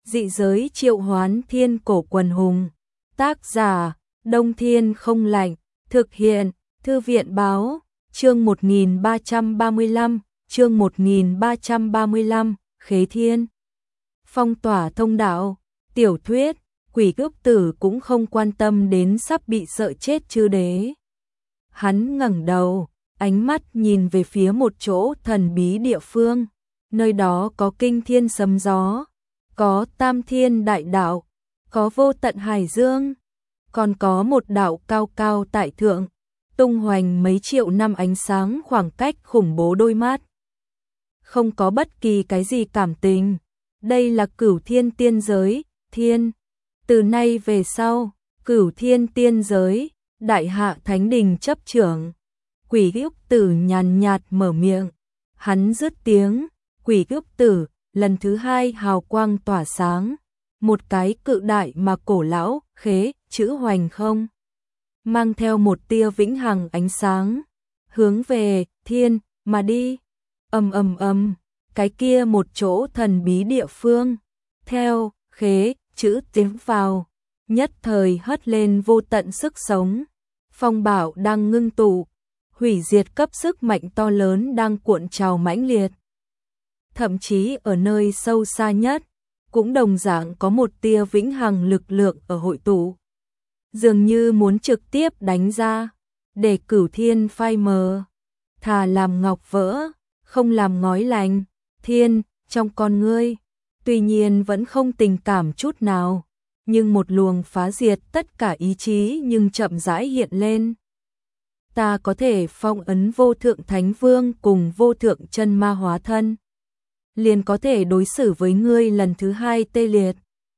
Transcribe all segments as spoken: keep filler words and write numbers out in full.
Dị giới triệu hoán thiên cổ quần hùng. Tác giả, Đông Thiên Không Lạnh. Thực hiện, Thư viện Báo. Chương một nghìn ba trăm ba mươi lăm, chương một nghìn ba trăm ba mươi lăm, Khế Thiên. Phong tỏa thông đạo. Tiểu thuyết, Quỷ Cước Tử cũng không quan tâm đến sắp bị sợ chết chư đế. Hắn ngẩng đầu, ánh mắt nhìn về phía một chỗ thần bí địa phương. Nơi đó có kinh thiên sấm gió, có tam thiên đại đạo, có vô tận hải dương, còn có một đạo cao cao tại thượng, tung hoành mấy triệu năm ánh sáng khoảng cách khủng bố đôi mắt. Không có bất kỳ cái gì cảm tình. Đây là Cửu Thiên tiên giới, thiên. Từ nay về sau, Cửu Thiên tiên giới, Đại Hạ Thánh Đình chấp trưởng. Quỷ Cước Tử nhàn nhạt mở miệng. Hắn dứt tiếng, Quỷ Cước Tử lần thứ hai hào quang tỏa sáng. Một cái cự đại mà cổ lão, khế, chữ hoành không. Mang theo một tia vĩnh hằng ánh sáng. Hướng về, thiên, mà đi. Ầm ầm ầm, cái kia một chỗ thần bí địa phương. Theo, khế, chữ tiến vào. Nhất thời hất lên vô tận sức sống. Phong bạo đang ngưng tụ. Hủy diệt cấp sức mạnh to lớn đang cuộn trào mãnh liệt. Thậm chí ở nơi sâu xa nhất, cũng đồng dạng có một tia vĩnh hằng lực lượng ở hội tụ. Dường như muốn trực tiếp đánh ra, để Cửu Thiên phai mờ. Thà làm ngọc vỡ, không làm ngói lành. Thiên, trong con ngươi, tuy nhiên vẫn không tình cảm chút nào, nhưng một luồng phá diệt tất cả ý chí nhưng chậm rãi hiện lên. Ta có thể phong ấn vô thượng thánh vương cùng vô thượng chân ma hóa thân, liền có thể đối xử với ngươi lần thứ hai tê liệt.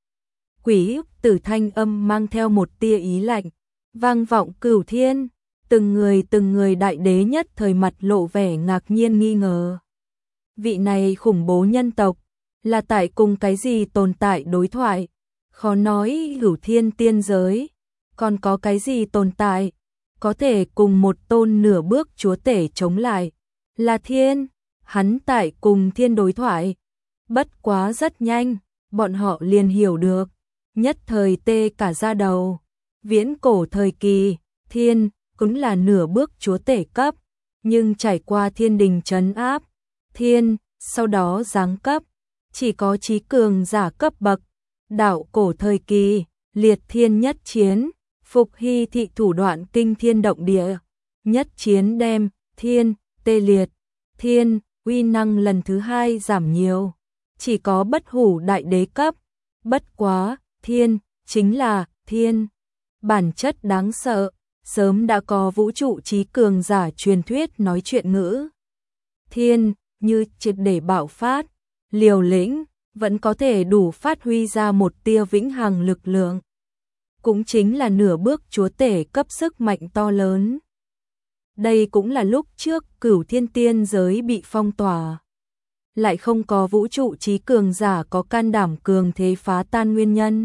Quỷ Cước Tử thanh âm mang theo một tia ý lạnh, vang vọng Cửu Thiên. Từng người từng người đại đế nhất thời mặt lộ vẻ ngạc nhiên nghi ngờ. Vị này khủng bố nhân tộc, là tại cùng cái gì tồn tại đối thoại? Khó nói Cửu Thiên tiên giới, còn có cái gì tồn tại, có thể cùng một tôn nửa bước chúa tể chống lại? Là thiên, hắn tại cùng thiên đối thoại. Bất quá rất nhanh, bọn họ liền hiểu được, nhất thời tê cả da đầu. Viễn cổ thời kỳ, thiên cũng là nửa bước chúa tể cấp, nhưng trải qua thiên đình trấn áp, thiên sau đó giáng cấp, chỉ có trí cường giả cấp bậc. Đạo cổ thời kỳ, liệt thiên nhất chiến, Phục Hy thị thủ đoạn kinh thiên động địa, nhất chiến đem thiên tê liệt. Thiên uy năng lần thứ hai giảm nhiều, chỉ có bất hủ đại đế cấp. Bất quá, thiên chính là thiên, bản chất đáng sợ. Sớm đã có vũ trụ trí cường giả truyền thuyết nói chuyện ngữ. Thiên như triệt để bạo phát, liều lĩnh, vẫn có thể đủ phát huy ra một tia vĩnh hằng lực lượng. Cũng chính là nửa bước chúa tể cấp sức mạnh to lớn. Đây cũng là lúc trước Cửu Thiên tiên giới bị phong tỏa, lại không có vũ trụ trí cường giả có can đảm cường thế phá tan nguyên nhân.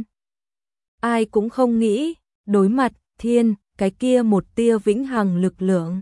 Ai cũng không nghĩ, đối mặt thiên, cái kia một tia vĩnh hằng lực lượng.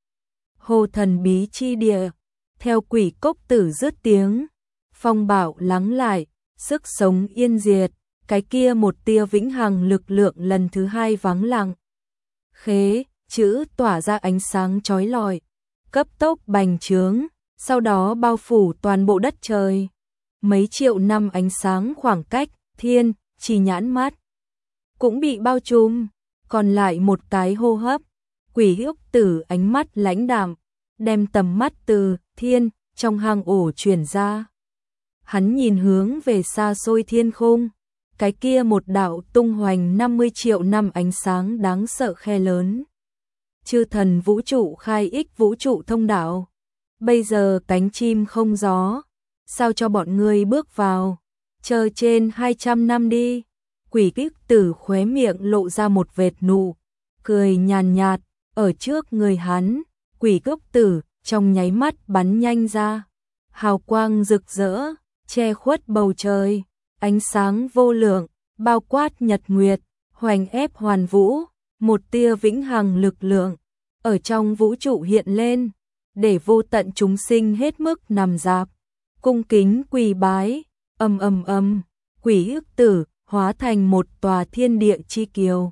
Hồ thần bí chi địa, theo Quỷ Cước Tử dứt tiếng, phong bạo lắng lại, sức sống yên diệt, cái kia một tia vĩnh hằng lực lượng lần thứ hai vắng lặng. Khế, chữ tỏa ra ánh sáng chói lọi, cấp tốc bành trướng, sau đó bao phủ toàn bộ đất trời. Mấy triệu năm ánh sáng khoảng cách, thiên, chỉ nhãn mắt, cũng bị bao trùm. Còn lại một cái hô hấp, Quỷ Cước Tử ánh mắt lãnh đạm, đem tầm mắt từ thiên trong hang ổ chuyển ra. Hắn nhìn hướng về xa xôi thiên khung, cái kia một đạo tung hoành năm mươi triệu năm ánh sáng đáng sợ khe lớn. Chư thần vũ trụ khai ích vũ trụ thông đạo. Bây giờ cánh chim không gió, sao cho bọn ngươi bước vào, chờ trên hai trăm năm đi. Quỷ Cước Tử khóe miệng lộ ra một vệt nụ cười nhàn nhạt, ở trước người hắn, Quỷ Cước Tử trong nháy mắt bắn nhanh ra, hào quang rực rỡ, che khuất bầu trời, ánh sáng vô lượng, bao quát nhật nguyệt, hoành ép hoàn vũ, một tia vĩnh hằng lực lượng ở trong vũ trụ hiện lên, để vô tận chúng sinh hết mức nằm rạp, cung kính quỳ bái. Ầm ầm ầm, Quỷ Ức Tử hóa thành một tòa thiên địa chi kiều,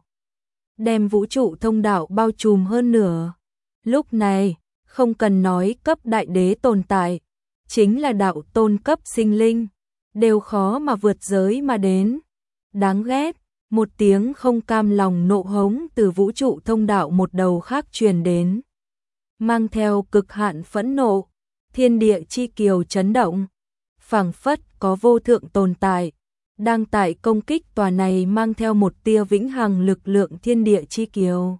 đem vũ trụ thông đạo bao trùm hơn nửa. Lúc này, không cần nói cấp đại đế tồn tại, chính là đạo tôn cấp sinh linh, đều khó mà vượt giới mà đến. Đáng ghét, một tiếng không cam lòng nộ hống từ vũ trụ thông đạo một đầu khác truyền đến, mang theo cực hạn phẫn nộ, thiên địa chi kiều chấn động, phảng phất có vô thượng tồn tại đang tại công kích tòa này mang theo một tia vĩnh hằng lực lượng thiên địa chi kiều.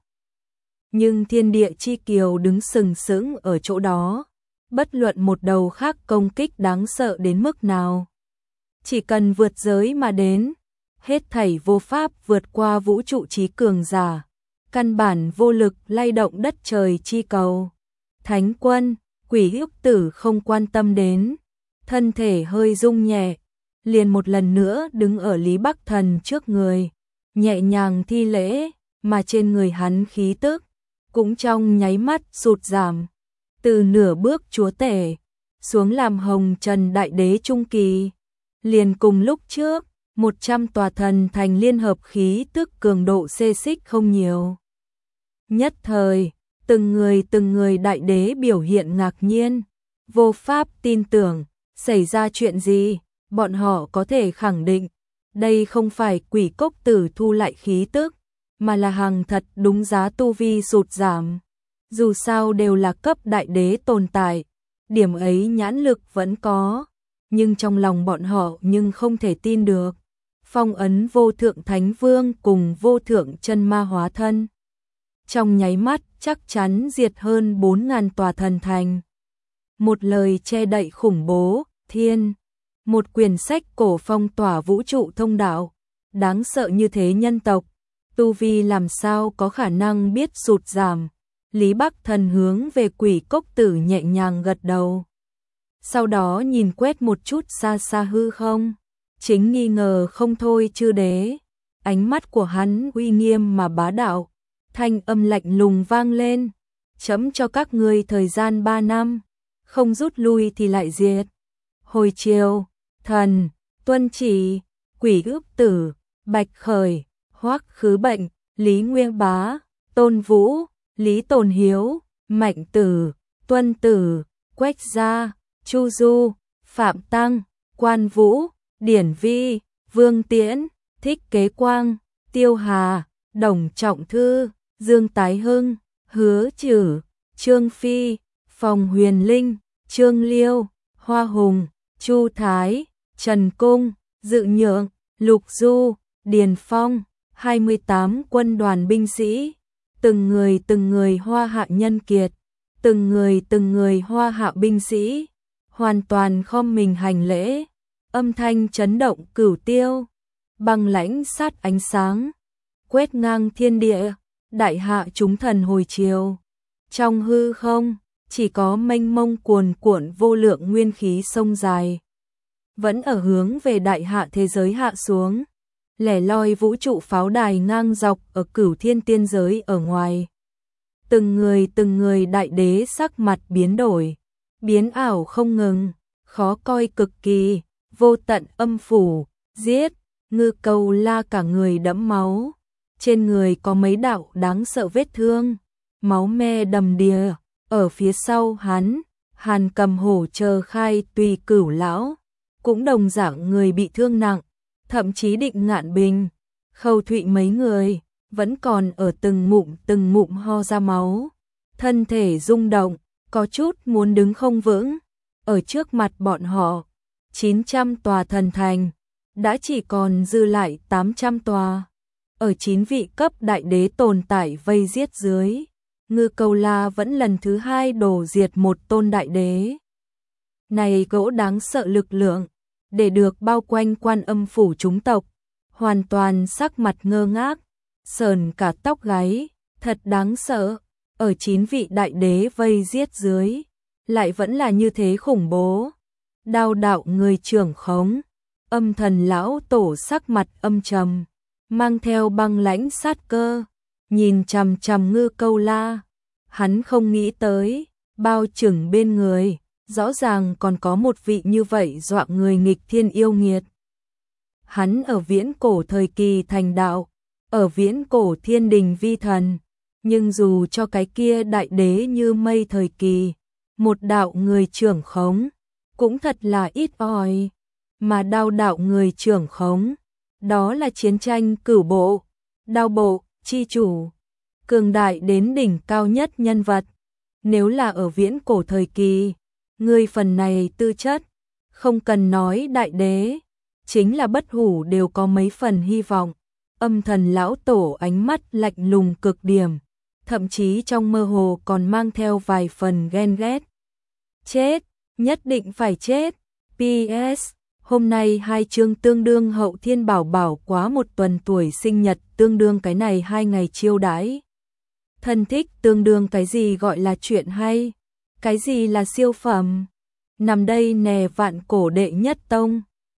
Nhưng thiên địa chi kiều đứng sừng sững ở chỗ đó, bất luận một đầu khác công kích đáng sợ đến mức nào, chỉ cần vượt giới mà đến, hết thảy vô pháp vượt qua vũ trụ trí cường giả, căn bản vô lực lay động đất trời chi cầu. Thánh quân, Quỷ Ức Tử không quan tâm đến, thân thể hơi rung nhẹ, liền một lần nữa đứng ở Lý Bắc Thần trước người, nhẹ nhàng thi lễ, mà trên người hắn khí tức cũng trong nháy mắt sụt giảm, từ nửa bước chúa tể xuống làm hồng trần đại đế trung kỳ, liền cùng lúc trước một trăm tòa thần thành liên hợp khí tức cường độ xê xích không nhiều. Nhất thời, từng người từng người đại đế biểu hiện ngạc nhiên, vô pháp tin tưởng, xảy ra chuyện gì, bọn họ có thể khẳng định, đây không phải Quỷ Cốc Tử thu lại khí tức, mà là hàng thật đúng giá tu vi sụt giảm. Dù sao đều là cấp đại đế tồn tại, điểm ấy nhãn lực vẫn có, nhưng trong lòng bọn họ nhưng không thể tin được. Phong ấn vô thượng thánh vương cùng vô thượng chân ma hóa thân, trong nháy mắt chắc chắn diệt hơn bốn ngàn tòa thần thành. Một lời che đậy khủng bố, thiên, một quyển sách cổ phong tỏa vũ trụ thông đạo, đáng sợ như thế nhân tộc, tu vi làm sao có khả năng biết sụt giảm. Lý Bắc Thần hướng về Quỷ Cốc Tử nhẹ nhàng gật đầu, sau đó nhìn quét một chút xa xa hư không, chính nghi ngờ không thôi chư đế. Ánh mắt của hắn uy nghiêm mà bá đạo, thanh âm lạnh lùng vang lên, chấm cho các ngươi thời gian ba năm, không rút lui thì lại diệt. Hồi chiều, thần, tuân chỉ, Quỷ Ức Tử, Bạch Khởi, Hoắc Khứ Bệnh, Lý Nguyên Bá, Tôn Vũ, Lý Tồn Hiếu, Mạnh Tử, Tuân Tử, Quách Gia, Chu Du, Phạm Tăng, Quan Vũ, Điển Vi, Vương Tiễn, Thích Kế Quang, Tiêu Hà, Đồng Trọng Thư, Dương Tái Hưng, Hứa Trử, Trương Phi, Phòng Huyền Linh, Trương Liêu, Hoa Hùng, Chu Thái, Trần Cung, Dự Nhượng, Lục Du, Điền Phong, hai mươi tám quân đoàn binh sĩ, từng người từng người hoa hạ nhân kiệt, từng người từng người hoa hạ binh sĩ, hoàn toàn khom mình hành lễ, âm thanh chấn động cửu tiêu, băng lãnh sát ánh sáng, quét ngang thiên địa, đại hạ chúng thần hồi chiều. Trong hư không, chỉ có mênh mông cuồn cuộn vô lượng nguyên khí sông dài, vẫn ở hướng về đại hạ thế giới hạ xuống, lẻ loi vũ trụ pháo đài ngang dọc ở cửu thiên tiên giới ở ngoài. Từng người từng người đại đế sắc mặt biến đổi, biến ảo không ngừng, khó coi cực kỳ, vô tận âm phủ, giết, Ngư Câu La cả người đẫm máu, trên người có mấy đạo đáng sợ vết thương, máu me đầm đìa, ở phía sau hắn, Hàn Cầm Hổ chờ khai tùy cửu lão, cũng đồng dạng người bị thương nặng, thậm chí Định Ngạn Bình, Khâu Thụy mấy người, vẫn còn ở từng ngụm từng ngụm ho ra máu, thân thể rung động, có chút muốn đứng không vững. Ở trước mặt bọn họ, chín trăm tòa thần thành, đã chỉ còn dư lại tám trăm tòa. Ở chín vị cấp đại đế tồn tại vây giết dưới, Ngư Câu La vẫn lần thứ hai đổ diệt một tôn đại đế. Này gỗ đáng sợ lực lượng, để được bao quanh Quan Âm phủ chúng tộc, hoàn toàn sắc mặt ngơ ngác, sờn cả tóc gáy, thật đáng sợ, ở chín vị đại đế vây giết dưới, lại vẫn là như thế khủng bố. Đao đạo người trưởng khống, Âm Thần lão tổ sắc mặt âm trầm, mang theo băng lãnh sát cơ, nhìn chằm chằm Ngư Câu La, hắn không nghĩ tới, bao chừng bên người, rõ ràng còn có một vị như vậy dọa người nghịch thiên yêu nghiệt. hắn ở viễn cổ thời kỳ thành đạo, ở viễn cổ thiên đình vi thần, nhưng dù cho cái kia đại đế như mây thời kỳ, một đạo người trưởng khống, cũng thật là ít ỏi, mà đao đạo người trưởng khống, đó là chiến tranh cửu bộ, đao bộ, chi chủ, cường đại đến đỉnh cao nhất nhân vật. Nếu là ở viễn cổ thời kỳ, người phần này tư chất, không cần nói đại đế, chính là bất hủ đều có mấy phần hy vọng. Âm thần lão tổ ánh mắt lạnh lùng cực điểm, thậm chí trong mơ hồ còn mang theo vài phần ghen ghét. Chết, nhất định phải chết. pê ét. Hôm nay hai chương tương đương hậu thiên bảo bảo quá một tuần tuổi sinh nhật, tương đương cái này hai ngày chiêu đãi. Thân thích tương đương cái gì gọi là chuyện hay, cái gì là siêu phẩm. Nằm đây nè vạn cổ đệ nhất tông.